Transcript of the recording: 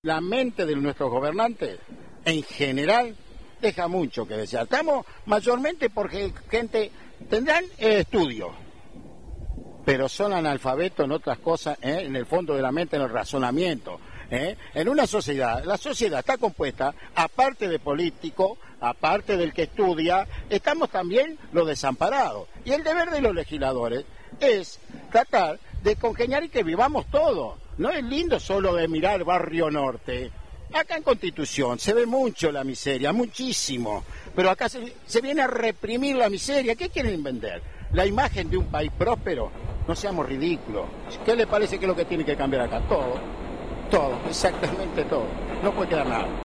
La mente de nuestros gobernantes, en general, deja mucho que desear. Estamos mayormente porque gente tendrán estudios, pero son analfabetos en otras cosas, en el fondo de la mente, en el razonamiento. En una sociedad, la sociedad está compuesta, aparte de políticos, aparte del que estudia, estamos también los desamparados. Y el deber de los legisladores es tratar de congeniar y que vivamos todos. No es lindo solo de mirar Barrio Norte. Acá en Constitución se ve mucho la miseria, muchísimo. Pero acá se viene a reprimir la miseria. ¿Qué quieren vender? La imagen de un país próspero. No seamos ridículos. ¿Qué le parece que es lo que tiene que cambiar acá? Todo, exactamente todo. No puede quedar nada.